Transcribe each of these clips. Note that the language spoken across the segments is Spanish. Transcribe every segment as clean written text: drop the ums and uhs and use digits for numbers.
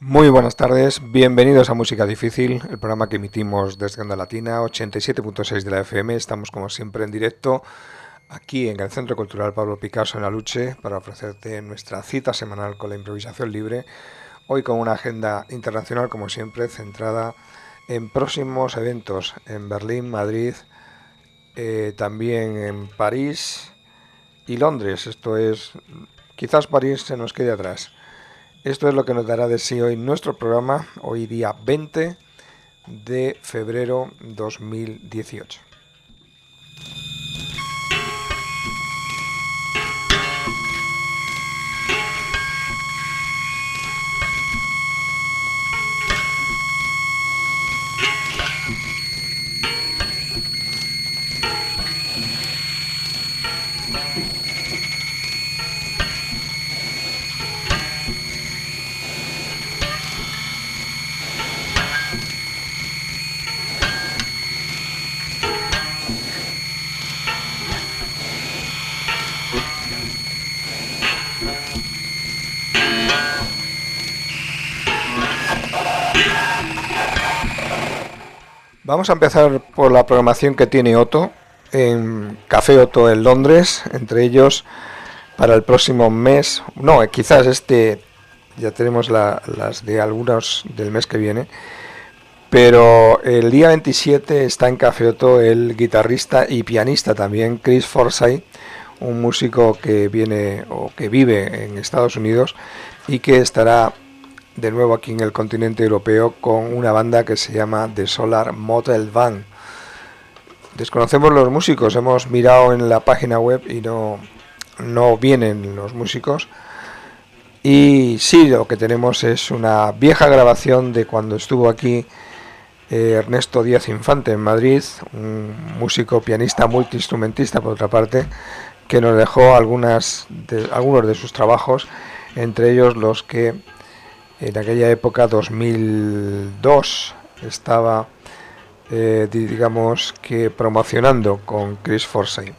Muy buenas tardes, bienvenidos a Música Difícil, el programa que emitimos desde Onda Latina, 87.6 de la FM. Estamos como siempre en directo aquí en el Centro Cultural Pablo Picasso en Aluche para ofrecerte nuestra cita semanal con la improvisación libre. Hoy con una agenda internacional como siempre centrada en próximos eventos en Berlín, Madrid, también en París y Londres. Esto es, quizás París se nos quede atrás. Esto es lo que nos dará de sí hoy nuestro programa, hoy día 20 de febrero 2018. Vamos a empezar por la programación que tiene Otto en Café Otto en Londres, entre ellos para el próximo mes, no, quizás ya tenemos las de algunos del mes que viene, pero el día 27 está en Café Otto el guitarrista y pianista también Chris Forsyth, un músico que viene o que vive en Estados Unidos y que estará de nuevo aquí en el continente europeo con una banda que se llama The Solar Model Band. Desconocemos los músicos, hemos mirado en la página web y no vienen los músicos. Y sí, lo que tenemos es una vieja grabación de cuando estuvo aquí Ernesto Díaz Infante en Madrid, un músico, pianista, multiinstrumentista por otra parte, que nos dejó algunos de sus trabajos, entre ellos los que en aquella época, 2002, estaba, digamos que promocionando con Chris Forsyth.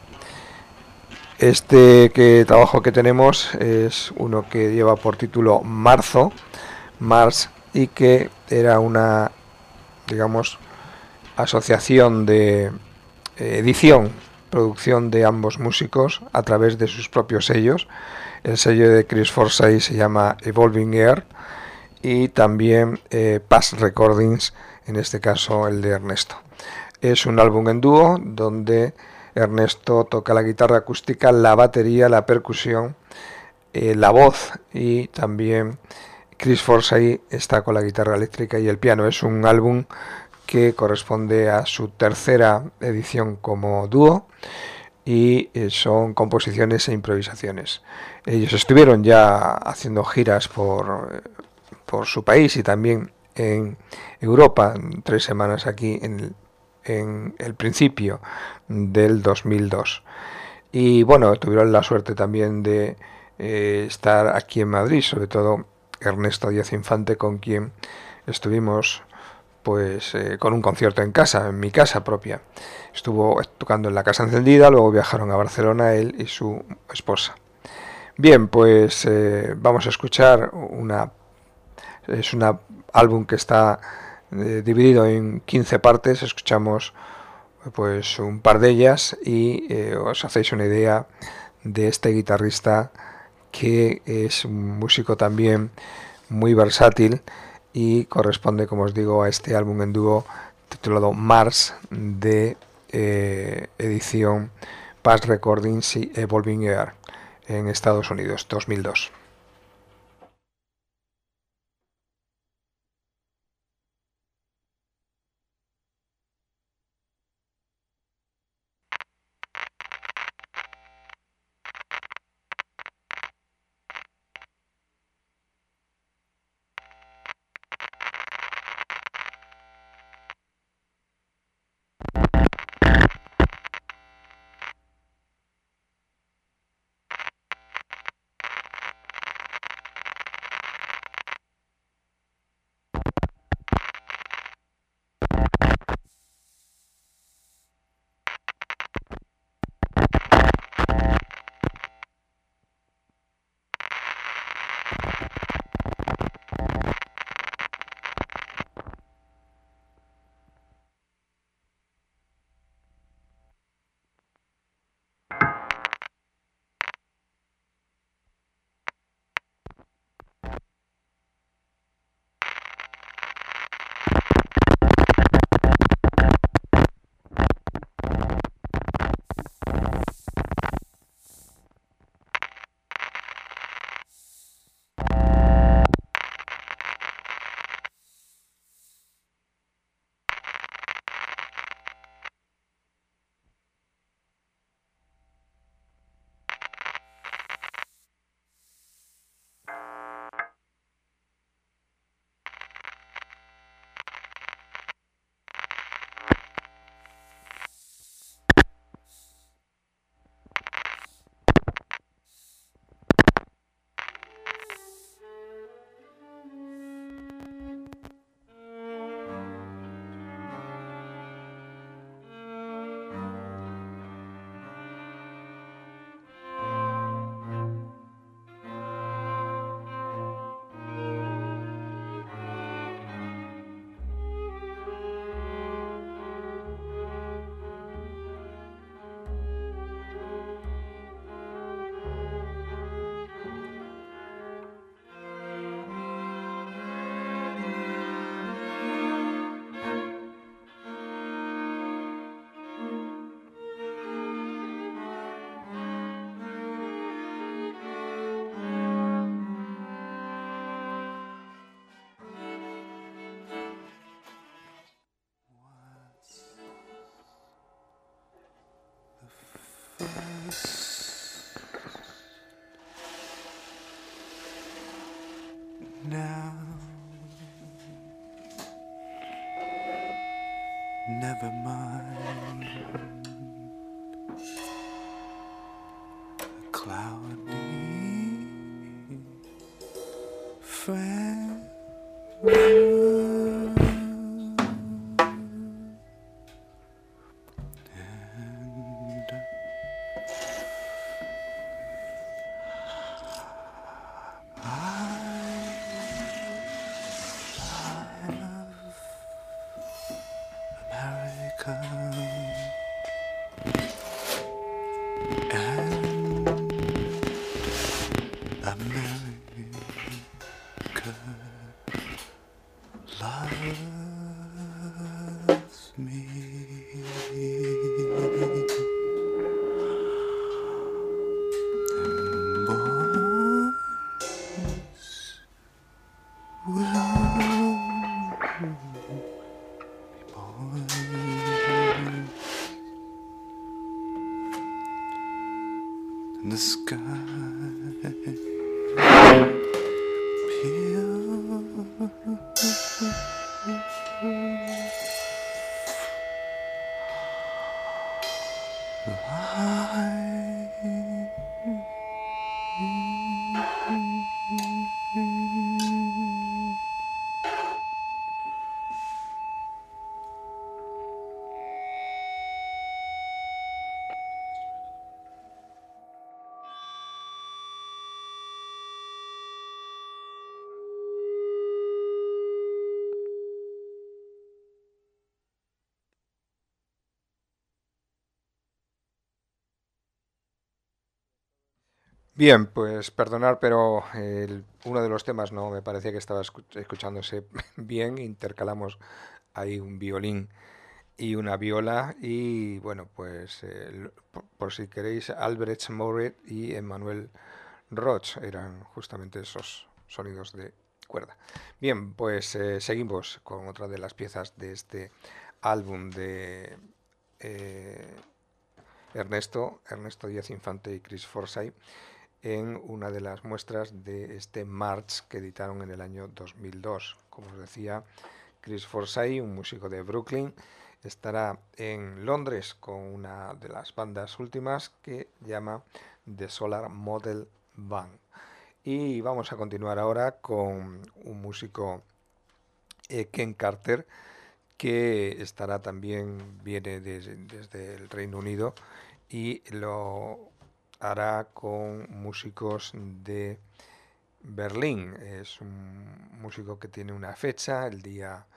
Trabajo que tenemos es uno que lleva por título Mars, y que era una, digamos, asociación de edición, producción de ambos músicos a través de sus propios sellos. El sello de Chris Forsyth se llama Evolving Air y también Past Recordings, en este caso el de Ernesto. Es un álbum en dúo donde Ernesto toca la guitarra acústica, la batería, la percusión, la voz, y también Chris Forsyth está con la guitarra eléctrica y el piano. Es un álbum que corresponde a su tercera edición como dúo y son composiciones e improvisaciones. Ellos estuvieron ya haciendo giras por su país y también en Europa, 3 semanas aquí en el principio del 2002. Y bueno, tuvieron la suerte también de estar aquí en Madrid, sobre todo Ernesto Díaz Infante, con quien estuvimos con un concierto en casa, en mi casa propia. Estuvo tocando en la Casa Encendida, luego viajaron a Barcelona él y su esposa. Bien, pues vamos a escuchar es un álbum que está dividido en 15 partes. Escuchamos pues un par de ellas y os hacéis una idea de este guitarrista, que es un músico también muy versátil y corresponde, como os digo, a este álbum en dúo titulado Mars, de edición Past Recordings y Evolving Air en Estados Unidos, 2002. Now, never mind a cloudy friend. America and America loves me. And boys will in the sky pure Bien, pues perdonar, pero uno de los temas no me parecía que estaba escuchándose bien. Intercalamos ahí un violín y una viola y bueno, pues por si queréis, Albrecht Moret y Emmanuel Roch eran justamente esos sonidos de cuerda. Bien, pues seguimos con otra de las piezas de este álbum de eh, Ernesto Díaz Infante y Chris Forsyth, en una de las muestras de este March que editaron en el año 2002. Como os decía, Chris Forsyth, un músico de Brooklyn, estará en Londres con una de las bandas últimas que llama The Solar Model Band. Y vamos a continuar ahora con un músico, Ken Carter, que estará también, viene desde el Reino Unido y lo hará con músicos de Berlín. Es un músico que tiene una fecha, el día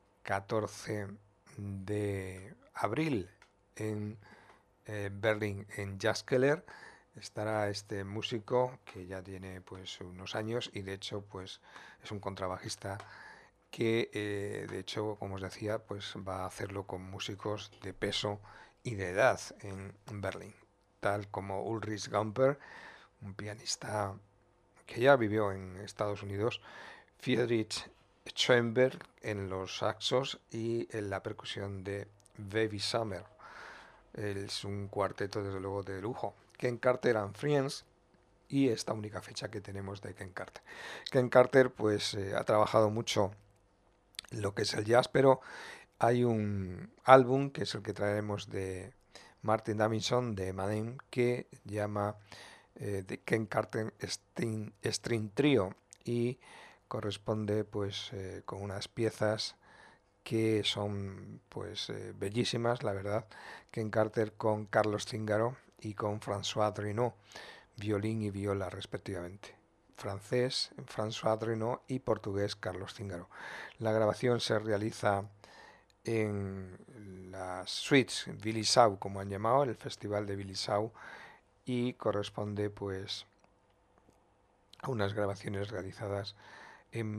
14 de abril en Berlín, en Jazzkeller. Estará este músico que ya tiene pues unos años y de hecho pues es un contrabajista que de hecho, como os decía, pues va a hacerlo con músicos de peso y de edad en Berlín, tal como Ulrich Gamper, un pianista que ya vivió en Estados Unidos, Friedrich Schoenberg en los saxos y en la percusión de Baby Summer. Es un cuarteto desde luego de lujo. Ken Carter and Friends y esta única fecha que tenemos de Ken Carter. Ken Carter pues ha trabajado mucho lo que es el jazz, pero hay un álbum que es el que traeremos de Martin Davidson de Madden que llama The Ken Carter String Trio y corresponde pues con unas piezas que son pues bellísimas, la verdad. Ken Carter con Carlos Zíngaro y con François Drino, violín y viola respectivamente. Francés François Drino y portugués Carlos Zíngaro. La grabación se realiza en las suites Billy Shaw, como han llamado, el festival de Billy Shaw, y corresponde pues a unas grabaciones realizadas en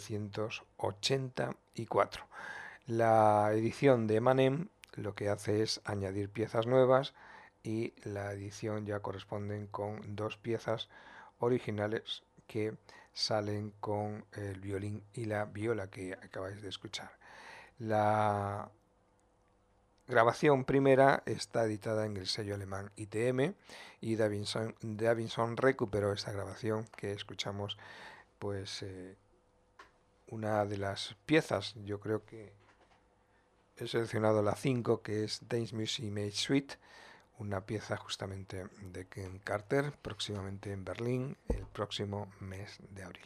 1984. La edición de Emanem lo que hace es añadir piezas nuevas y la edición ya corresponden con dos piezas originales que salen con el violín y la viola que acabáis de escuchar. La grabación primera está editada en el sello alemán ITM y Davinson recuperó esta grabación que escuchamos, pues una de las piezas, yo creo que he seleccionado la 5, que es Dance Music Image Suite, una pieza justamente de Ken Carter, próximamente en Berlín el próximo mes de abril.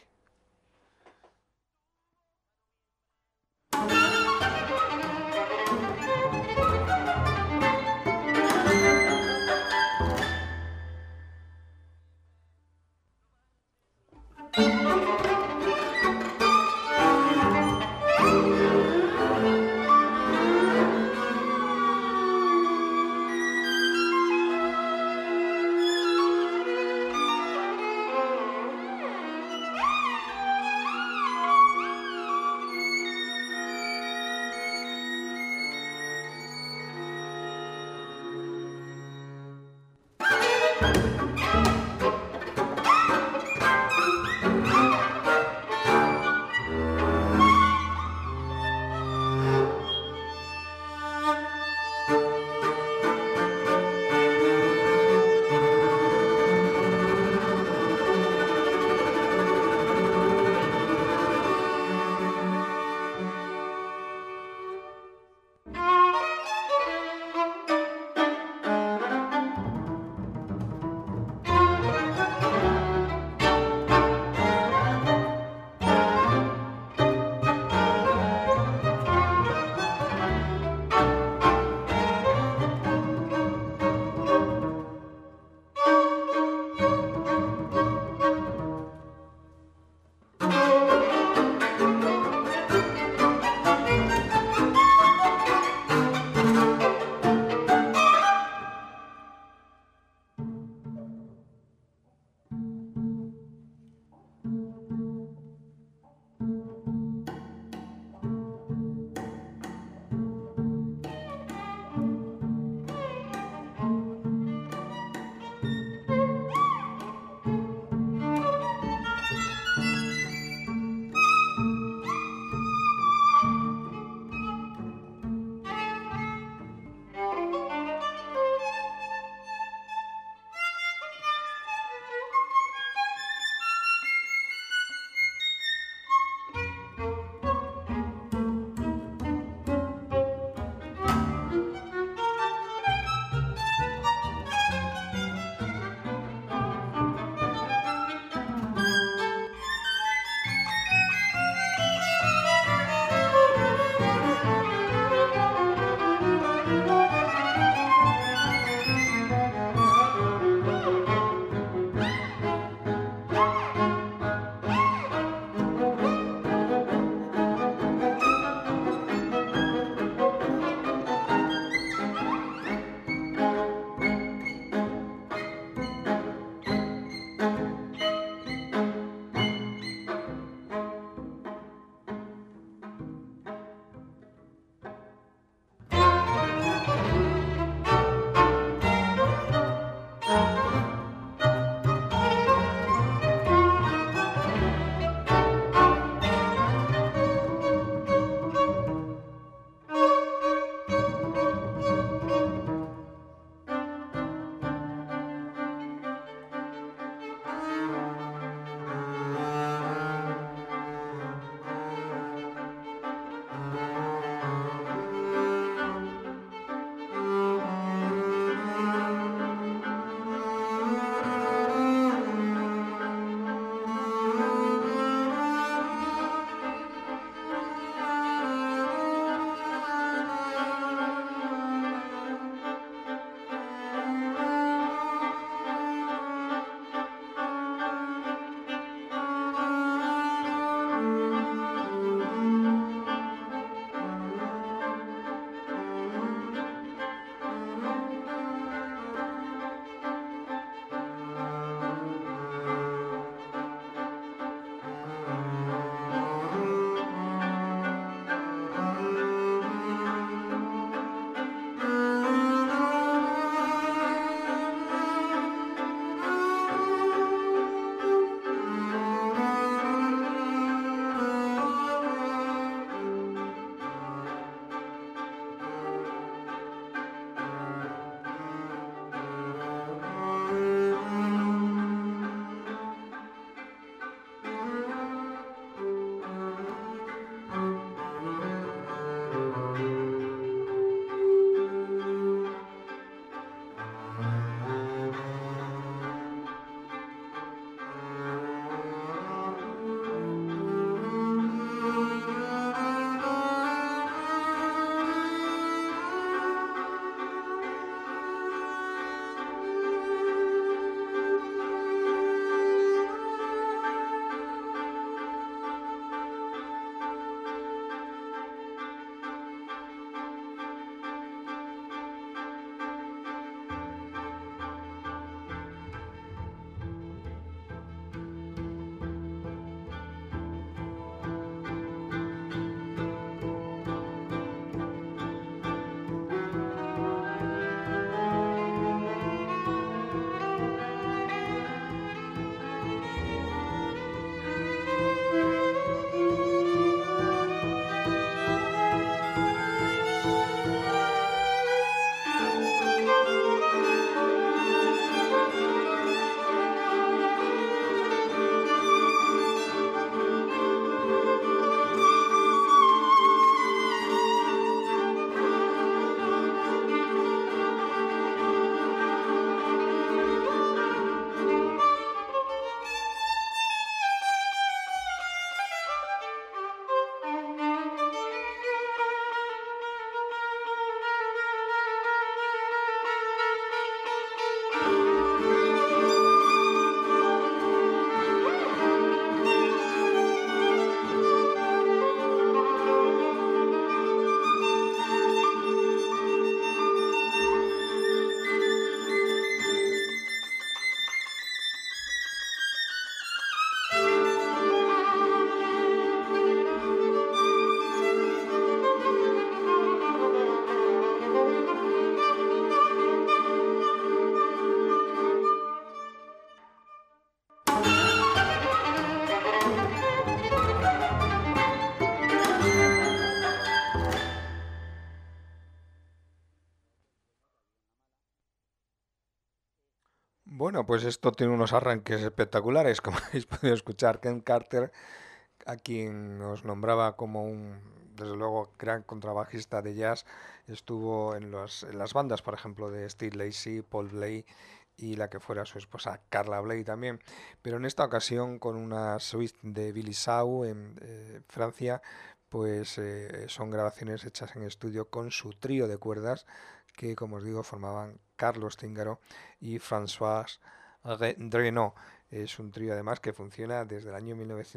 Bueno, pues esto tiene unos arranques espectaculares, como habéis podido escuchar. Ken Carter, a quien os nombraba como desde luego, gran contrabajista de jazz, estuvo en las bandas, por ejemplo, de Steve Lacy, Paul Bley y la que fuera su esposa, Carla Bley también. Pero en esta ocasión, con una suite de Billy Shaw en Francia, pues son grabaciones hechas en estudio con su trío de cuerdas que, como os digo, formaban Carlos Cíngaro y François Drenot. Es un trío además que funciona desde el año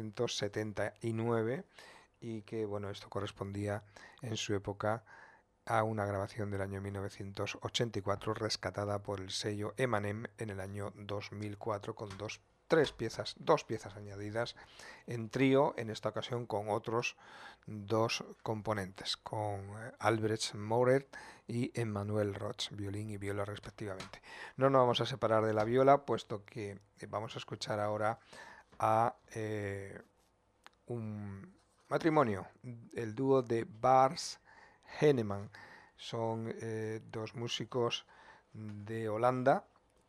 1979 y que, bueno, esto correspondía en su época a una grabación del año 1984 rescatada por el sello Emanem en el año 2004 con dos piezas añadidas en trío, en esta ocasión con otros dos componentes, con Albrecht Maurer y Emmanuel Roch, violín y viola respectivamente. No nos vamos a separar de la viola, puesto que vamos a escuchar ahora a un matrimonio, el dúo de Bars Henneman. Son dos músicos de Holanda,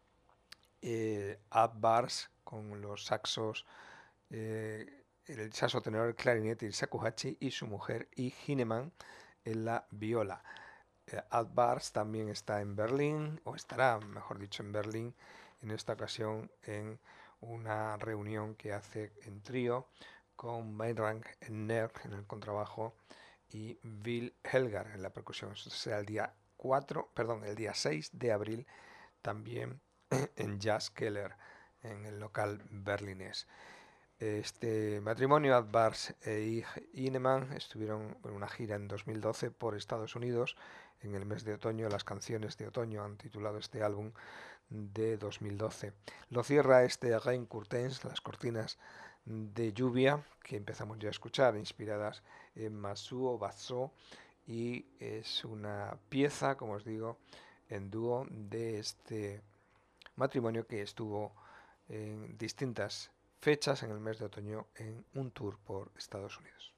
Ad Bars con los saxos, el saxo tenor, el clarinete y el shakuhachi, y su mujer, y Hinneman en la viola. Ad Bars también está en Berlín, o estará, mejor dicho, en Berlín, en esta ocasión en una reunión que hace en trío con Meinrad Nerk en el contrabajo y Bill Helgar en la percusión. Esto será el día 6 de abril, también en Jazz Keller, en el local berlinés. Este matrimonio, Adbars e Ineman, estuvieron en una gira en 2012 por Estados Unidos. En el mes de otoño, las canciones de otoño han titulado este álbum de 2012. Lo cierra este Rain Curtains, las cortinas de lluvia, que empezamos ya a escuchar, inspiradas en Masuo Bazzo, y es una pieza, como os digo, en dúo de este matrimonio que estuvo en distintas fechas en el mes de otoño en un tour por Estados Unidos.